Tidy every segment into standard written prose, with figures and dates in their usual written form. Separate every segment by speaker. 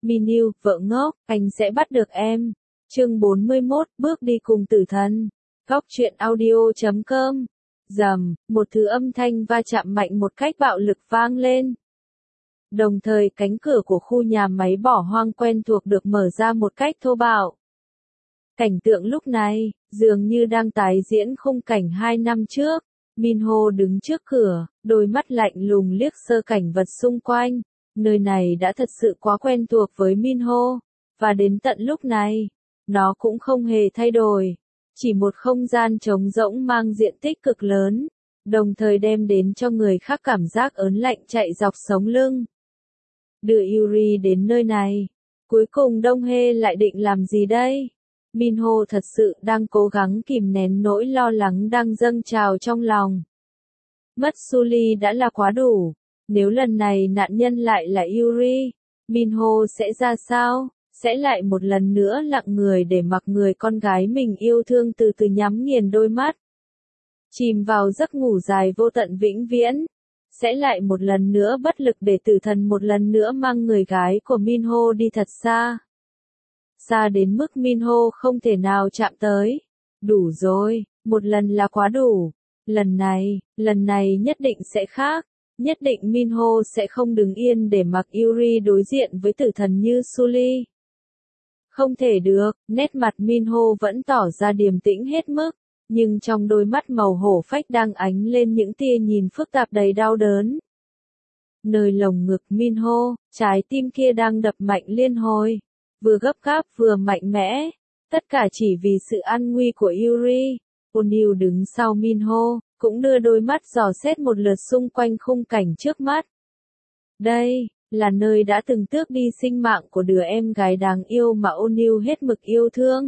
Speaker 1: Minyu, vợ ngốc, anh sẽ bắt được em. Chương 41, bước đi cùng tử thần. Góc truyện audio.com. Rầm, một thứ âm thanh va chạm mạnh một cách bạo lực vang lên. Đồng thời cánh cửa của khu nhà máy bỏ hoang quen thuộc được mở ra một cách thô bạo. Cảnh tượng lúc này, dường như đang tái diễn khung cảnh 2 năm trước. Minho đứng trước cửa, đôi mắt lạnh lùng liếc sơ cảnh vật xung quanh. Nơi này đã thật sự quá quen thuộc với Minho, và đến tận lúc này, nó cũng không hề thay đổi. Chỉ một không gian trống rỗng mang diện tích cực lớn, đồng thời đem đến cho người khác cảm giác ớn lạnh chạy dọc sống lưng. Đưa Yuri đến nơi này, cuối cùng Đông Hê lại định làm gì đây? Minho thật sự đang cố gắng kìm nén nỗi lo lắng đang dâng trào trong lòng. Mất Sully đã là quá đủ. Nếu lần này nạn nhân lại là Yuri, Minho sẽ ra sao? Sẽ lại một lần nữa lặng người để mặc người con gái mình yêu thương từ từ nhắm nghiền đôi mắt. Chìm vào giấc ngủ dài vô tận vĩnh viễn. Sẽ lại một lần nữa bất lực để tử thần một lần nữa mang người gái của Minho đi thật xa. Xa đến mức Minho không thể nào chạm tới. Đủ rồi, một lần là quá đủ. Lần này nhất định sẽ khác. Nhất định Minho sẽ không đứng yên để mặc Yuri đối diện với tử thần như Sully. Không thể được, nét mặt Minho vẫn tỏ ra điềm tĩnh hết mức, nhưng trong đôi mắt màu hổ phách đang ánh lên những tia nhìn phức tạp đầy đau đớn. Nơi lồng ngực Minho, trái tim kia đang đập mạnh liên hồi, vừa gấp gáp vừa mạnh mẽ, tất cả chỉ vì sự an nguy của Yuri. O'Neil đứng sau Minho, cũng đưa đôi mắt dò xét một lượt xung quanh khung cảnh trước mắt. Đây là nơi đã từng tước đi sinh mạng của đứa em gái đáng yêu mà O'Neil hết mực yêu thương.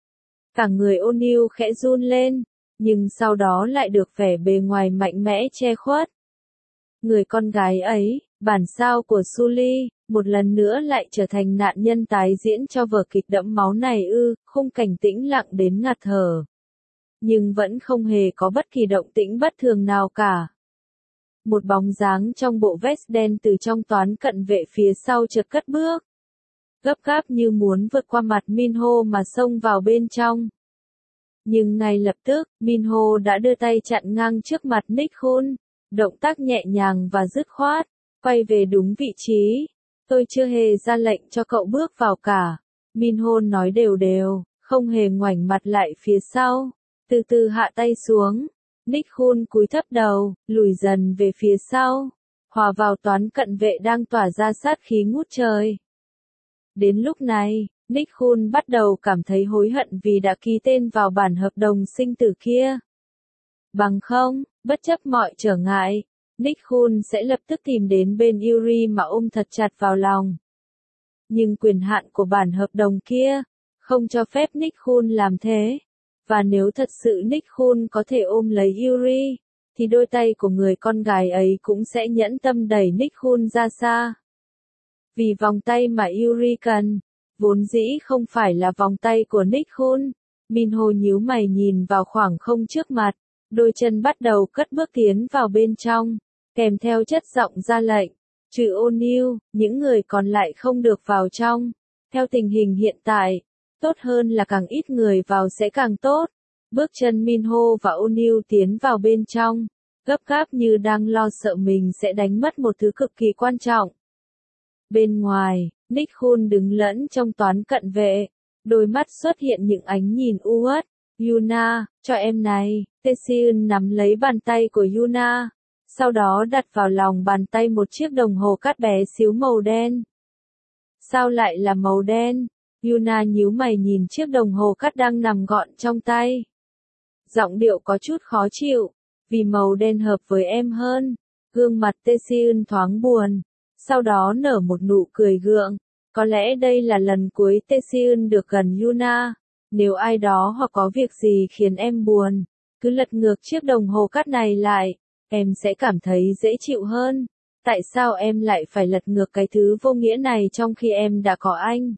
Speaker 1: Cả người O'Neil khẽ run lên, nhưng sau đó lại được vẻ bề ngoài mạnh mẽ che khuất. Người con gái ấy, bản sao của Sully, một lần nữa lại trở thành nạn nhân tái diễn cho vở kịch đẫm máu này ư? Khung cảnh tĩnh lặng đến ngạt thở. Nhưng vẫn không hề có bất kỳ động tĩnh bất thường nào cả. Một bóng dáng trong bộ vest đen từ trong toán cận vệ phía sau chợt cất bước. Gấp gáp như muốn vượt qua mặt Minho mà xông vào bên trong. Nhưng ngay lập tức, Minho đã đưa tay chặn ngang trước mặt Nick Hun. Động tác nhẹ nhàng và dứt khoát, quay về đúng vị trí. Tôi chưa hề ra lệnh cho cậu bước vào cả. Minho nói đều đều, không hề ngoảnh mặt lại phía sau. Từ từ hạ tay xuống. Nick Hun cúi thấp đầu, lùi dần về phía sau, hòa vào toán cận vệ đang tỏa ra sát khí ngút trời. Đến lúc này, Nick Hun bắt đầu cảm thấy hối hận vì đã ký tên vào bản hợp đồng sinh tử kia. Bằng không, bất chấp mọi trở ngại, Nick Hun sẽ lập tức tìm đến bên Yuri mà ôm thật chặt vào lòng. Nhưng quyền hạn của bản hợp đồng kia không cho phép Nick Hun làm thế. Và nếu thật sự Nick Hun có thể ôm lấy Yuri, thì đôi tay của người con gái ấy cũng sẽ nhẫn tâm đẩy Nick Hun ra xa. Vì vòng tay mà Yuri cần, vốn dĩ không phải là vòng tay của Nick Hun. Minho nhíu mày nhìn vào khoảng không trước mặt, đôi chân bắt đầu cất bước tiến vào bên trong, kèm theo chất giọng ra lệnh. Trừ O'Neil, những người còn lại không được vào trong. Theo tình hình hiện tại, tốt hơn là càng ít người vào sẽ càng tốt. Bước chân Minho và O'Neil tiến vào bên trong, gấp gáp như đang lo sợ mình sẽ đánh mất một thứ cực kỳ quan trọng. Bên ngoài, Nick Hun đứng lẫn trong toán cận vệ, đôi mắt xuất hiện những ánh nhìn u uất. Yuna, cho em này. Taeseun nắm lấy bàn tay của Yuna, sau đó đặt vào lòng bàn tay một chiếc đồng hồ cát bé xíu màu đen. Sao lại là màu đen? Yuna nhíu mày nhìn chiếc đồng hồ cát đang nằm gọn trong tay. Giọng điệu có chút khó chịu, vì màu đen hợp với em hơn. Gương mặt Taeseun thoáng buồn, sau đó nở một nụ cười gượng. Có lẽ đây là lần cuối Taeseun được gần Yuna. Nếu ai đó hoặc có việc gì khiến em buồn, cứ lật ngược chiếc đồng hồ cát này lại, em sẽ cảm thấy dễ chịu hơn. Tại sao em lại phải lật ngược cái thứ vô nghĩa này trong khi em đã có anh?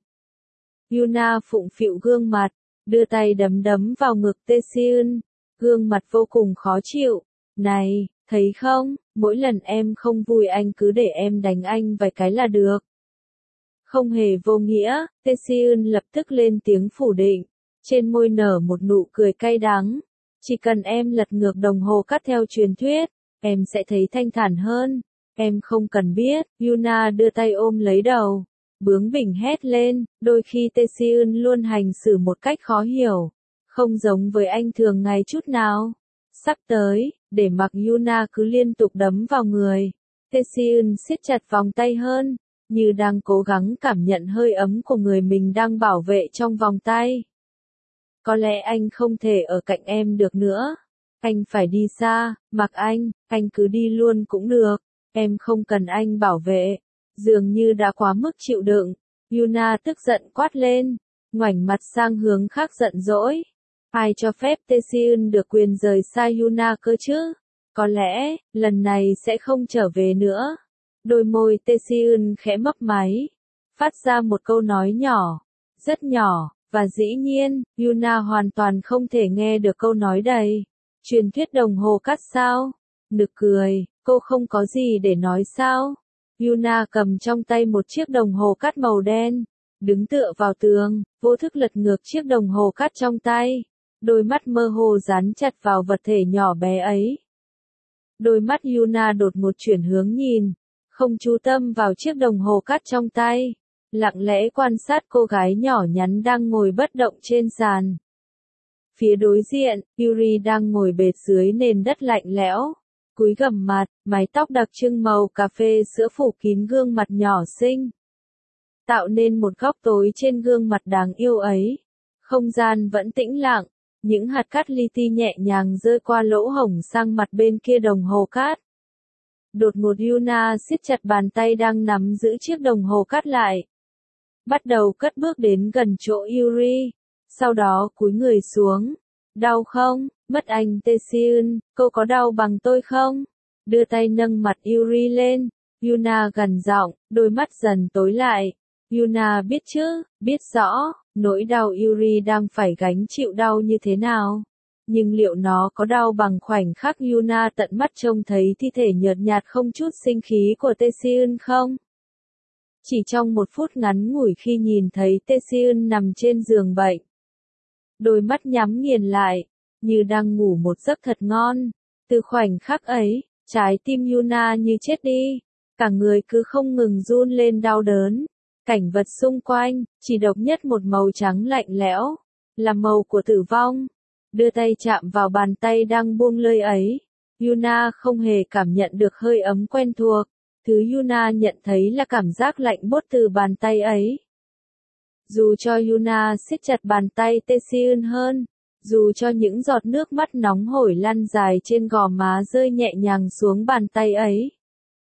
Speaker 1: Yuna phụng phịu gương mặt, đưa tay đấm đấm vào ngực Taeseun, gương mặt vô cùng khó chịu. Này, thấy không, mỗi lần em không vui anh cứ để em đánh anh vài cái là được. Không hề vô nghĩa, Tae-seun lập tức lên tiếng phủ định. Trên môi nở một nụ cười cay đắng. Chỉ cần em lật ngược đồng hồ cát theo truyền thuyết, em sẽ thấy thanh thản hơn. Em không cần biết. Yuna đưa tay ôm lấy đầu. Bướng bỉnh hét lên, đôi khi Tae-seun luôn hành xử một cách khó hiểu. Không giống với anh thường ngày chút nào. Sắp tới, để mặc Yuna cứ liên tục đấm vào người. Tae-seun siết chặt vòng tay hơn, như đang cố gắng cảm nhận hơi ấm của người mình đang bảo vệ trong vòng tay. Có lẽ anh không thể ở cạnh em được nữa. Anh phải đi xa, mặc anh cứ đi luôn cũng được. Em không cần anh bảo vệ. Dường như đã quá mức chịu đựng. Yuna tức giận quát lên, ngoảnh mặt sang hướng khác giận dỗi. Ai cho phép Tae-seun được quyền rời xa Yuna cơ chứ? Có lẽ, lần này sẽ không trở về nữa. Đôi môi Tae-seun khẽ mấp máy, phát ra một câu nói nhỏ, rất nhỏ, và dĩ nhiên, Yuna hoàn toàn không thể nghe được câu nói đầy. Truyền thuyết đồng hồ cát sao? Nực cười, cô không có gì để nói sao? Yuna cầm trong tay một chiếc đồng hồ cát màu đen, đứng tựa vào tường, vô thức lật ngược chiếc đồng hồ cát trong tay. Đôi mắt mơ hồ dán chặt vào vật thể nhỏ bé ấy. Đôi mắt Yuna đột ngột chuyển hướng nhìn, không chú tâm vào chiếc đồng hồ cát trong tay, lặng lẽ quan sát cô gái nhỏ nhắn đang ngồi bất động trên sàn. Phía đối diện, Yuri đang ngồi bệt dưới nền đất lạnh lẽo, cúi gằm mặt, mái tóc đặc trưng màu cà phê sữa phủ kín gương mặt nhỏ xinh, tạo nên một góc tối trên gương mặt đáng yêu ấy. Không gian vẫn tĩnh lặng, những hạt cát li ti nhẹ nhàng rơi qua lỗ hổng sang mặt bên kia đồng hồ cát. Đột ngột Yuna siết chặt bàn tay đang nắm giữ chiếc đồng hồ cát lại. Bắt đầu cất bước đến gần chỗ Yuri, sau đó cúi người xuống. Đau không? Mất anh Tae-seun, cô có đau bằng tôi không? Đưa tay nâng mặt Yuri lên. Yuna gằn giọng, đôi mắt dần tối lại. Yuna biết chứ, biết rõ, nỗi đau Yuri đang phải gánh chịu đau như thế nào. Nhưng liệu nó có đau bằng khoảnh khắc Yuna tận mắt trông thấy thi thể nhợt nhạt không chút sinh khí của Tae-seun không? Chỉ trong một phút ngắn ngủi khi nhìn thấy Tae-seun nằm trên giường bệnh, đôi mắt nhắm nghiền lại, như đang ngủ một giấc thật ngon. Từ khoảnh khắc ấy, trái tim Yuna như chết đi, cả người cứ không ngừng run lên đau đớn. Cảnh vật xung quanh, chỉ độc nhất một màu trắng lạnh lẽo, là màu của tử vong. Đưa tay chạm vào bàn tay đang buông lơi ấy. Yuna không hề cảm nhận được hơi ấm quen thuộc. Thứ Yuna nhận thấy là cảm giác lạnh buốt từ bàn tay ấy. Dù cho Yuna siết chặt bàn tay Tae-seun hơn, dù cho những giọt nước mắt nóng hổi lăn dài trên gò má rơi nhẹ nhàng xuống bàn tay ấy,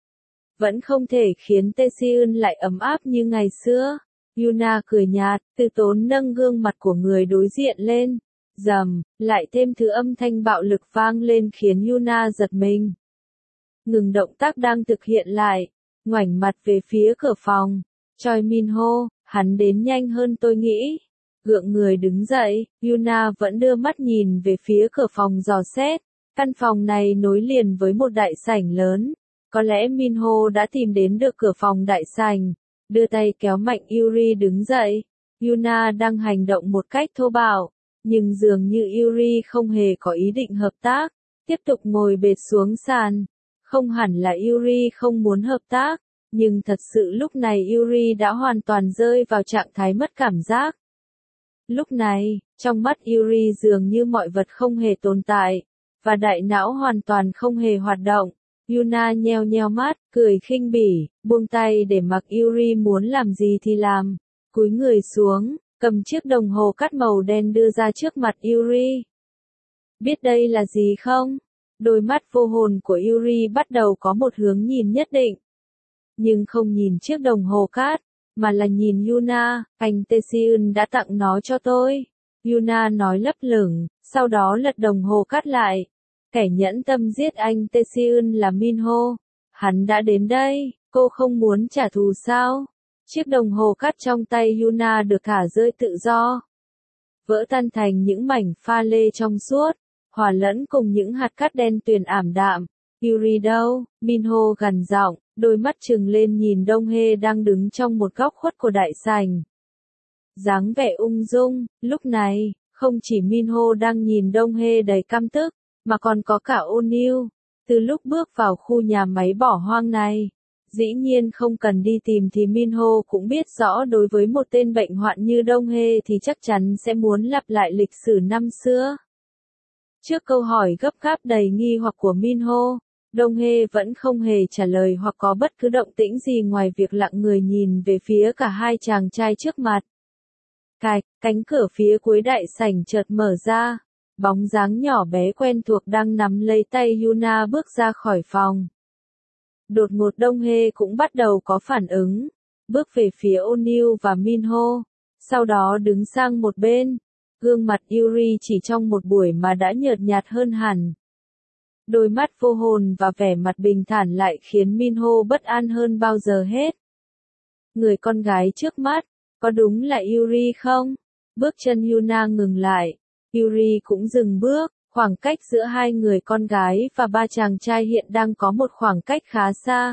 Speaker 1: vẫn không thể khiến Tae-seun lại ấm áp như ngày xưa. Yuna cười nhạt, từ tốn nâng gương mặt của người đối diện lên. Rầm, lại thêm thứ âm thanh bạo lực vang lên khiến Yuna giật mình. Ngừng động tác đang thực hiện lại, ngoảnh mặt về phía cửa phòng. Choi Min-ho, hắn đến nhanh hơn tôi nghĩ. Gượng người đứng dậy, Yuna vẫn đưa mắt nhìn về phía cửa phòng dò xét. Căn phòng này nối liền với một đại sảnh lớn. Có lẽ Min-ho đã tìm đến được cửa phòng đại sảnh. Đưa tay kéo mạnh Yuri đứng dậy. Yuna đang hành động một cách thô bạo, nhưng dường như Yuri không hề có ý định hợp tác. Tiếp tục ngồi bệt xuống sàn. Không hẳn là Yuri không muốn hợp tác, nhưng thật sự lúc này Yuri đã hoàn toàn rơi vào trạng thái mất cảm giác. Lúc này, trong mắt Yuri dường như mọi vật không hề tồn tại, và đại não hoàn toàn không hề hoạt động. Yuna nheo nheo mắt, cười khinh bỉ, buông tay để mặc Yuri muốn làm gì thì làm. Cúi người xuống, cầm chiếc đồng hồ cát màu đen đưa ra trước mặt Yuri. Biết đây là gì không? Đôi mắt vô hồn của Yuri bắt đầu có một hướng nhìn nhất định. Nhưng không nhìn chiếc đồng hồ cát, mà là nhìn Yuna, anh Tae-seun đã tặng nó cho tôi. Yuna nói lấp lửng, sau đó lật đồng hồ cát lại. Kẻ nhẫn tâm giết anh Tae-seun là Min-ho. Hắn đã đến đây, cô không muốn trả thù sao? Chiếc đồng hồ cát trong tay Yuna được thả rơi tự do, vỡ tan thành những mảnh pha lê trong suốt, hòa lẫn cùng những hạt cát đen tuyền ảm đạm. Yuri đâu? Minho gằn giọng, đôi mắt trừng lên nhìn Dong Hye đang đứng trong một góc khuất của đại sảnh. Dáng vẻ ung dung, lúc này, không chỉ Minho đang nhìn Dong Hye đầy căm tức, mà còn có cả O'Neil. Từ lúc bước vào khu nhà máy bỏ hoang này, dĩ nhiên không cần đi tìm thì Minho cũng biết rõ đối với một tên bệnh hoạn như Dong Hye thì chắc chắn sẽ muốn lặp lại lịch sử năm xưa. Trước câu hỏi gấp gáp đầy nghi hoặc của Minho, Dong Hye vẫn không hề trả lời hoặc có bất cứ động tĩnh gì ngoài việc lặng người nhìn về phía cả hai chàng trai trước mặt. Cánh cửa phía cuối đại sảnh chợt mở ra, bóng dáng nhỏ bé quen thuộc đang nắm lấy tay Yuna bước ra khỏi phòng. Đột ngột Dong Hye cũng bắt đầu có phản ứng, bước về phía O'Neil và Minho, sau đó đứng sang một bên. Gương mặt Yuri chỉ trong một buổi mà đã nhợt nhạt hơn hẳn. Đôi mắt vô hồn và vẻ mặt bình thản lại khiến Minho bất an hơn bao giờ hết. Người con gái trước mắt, có đúng là Yuri không? Bước chân Yuna ngừng lại, Yuri cũng dừng bước, khoảng cách giữa hai người con gái và ba chàng trai hiện đang có một khoảng cách khá xa.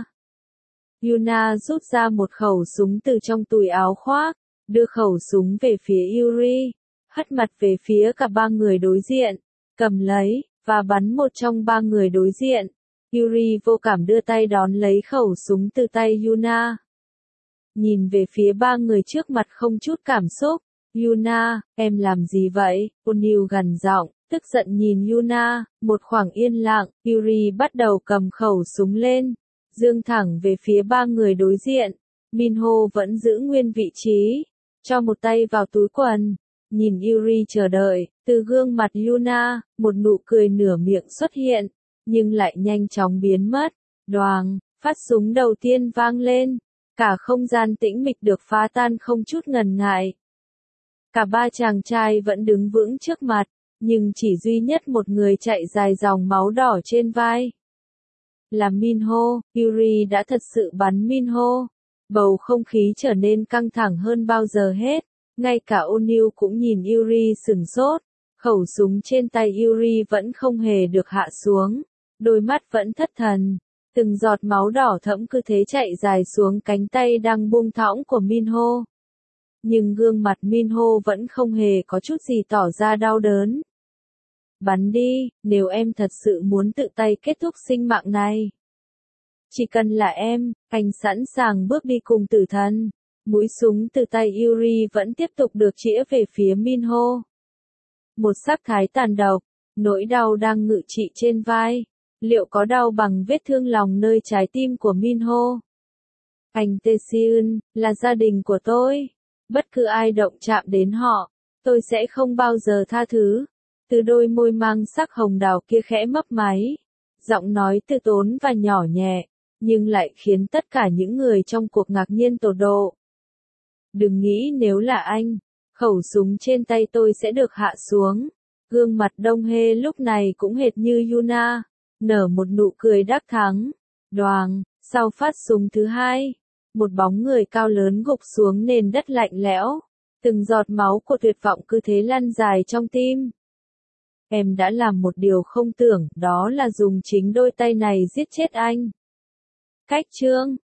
Speaker 1: Yuna rút ra một khẩu súng từ trong túi áo khoác, đưa khẩu súng về phía Yuri, hất mặt về phía cả ba người đối diện, cầm lấy, và bắn một trong ba người đối diện. Yuri vô cảm đưa tay đón lấy khẩu súng từ tay Yuna. Nhìn về phía ba người trước mặt không chút cảm xúc. Yuna, em làm gì vậy? O'Neil gằn giọng, tức giận nhìn Yuna. Một khoảng yên lặng, Yuri bắt đầu cầm khẩu súng lên, giương thẳng về phía ba người đối diện. Minho vẫn giữ nguyên vị trí, cho một tay vào túi quần. Nhìn Yuri chờ đợi, từ gương mặt Yuna, một nụ cười nửa miệng xuất hiện, nhưng lại nhanh chóng biến mất. Đoàng, phát súng đầu tiên vang lên, cả không gian tĩnh mịch được phá tan không chút ngần ngại. Cả ba chàng trai vẫn đứng vững trước mặt, nhưng chỉ duy nhất một người chạy dài dòng máu đỏ trên vai. Là Minho. Yuri đã thật sự bắn Minho. Bầu không khí trở nên căng thẳng hơn bao giờ hết. Ngay cả O'Neil cũng nhìn Yuri sửng sốt. Khẩu súng trên tay Yuri vẫn không hề được hạ xuống. Đôi mắt vẫn thất thần. Từng giọt máu đỏ thẫm cứ thế chạy dài xuống cánh tay đang buông thõng của Minho. Nhưng gương mặt Minho vẫn không hề có chút gì tỏ ra đau đớn. Bắn đi, nếu em thật sự muốn tự tay kết thúc sinh mạng này. Chỉ cần là em, anh sẵn sàng bước đi cùng tử thần. Mũi súng từ tay Yuri vẫn tiếp tục được chĩa về phía Minho. Một sắc thái tàn độc, nỗi đau đang ngự trị trên vai. Liệu có đau bằng vết thương lòng nơi trái tim của Minho? Anh Tae-seun, là gia đình của tôi. Bất cứ ai động chạm đến họ, tôi sẽ không bao giờ tha thứ. Từ đôi môi mang sắc hồng đào kia khẽ mấp máy. Giọng nói từ tốn và nhỏ nhẹ, nhưng lại khiến tất cả những người trong cuộc ngạc nhiên tột độ. Đừng nghĩ nếu là anh, khẩu súng trên tay tôi sẽ được hạ xuống. Gương mặt Dong Hye lúc này cũng hệt như Yuna, nở một nụ cười đắc thắng. Đoàng, sau phát súng thứ hai, một bóng người cao lớn gục xuống nền đất lạnh lẽo. Từng giọt máu của tuyệt vọng cứ thế lăn dài trong tim. Em đã làm một điều không tưởng, đó là dùng chính đôi tay này giết chết anh. Cách chương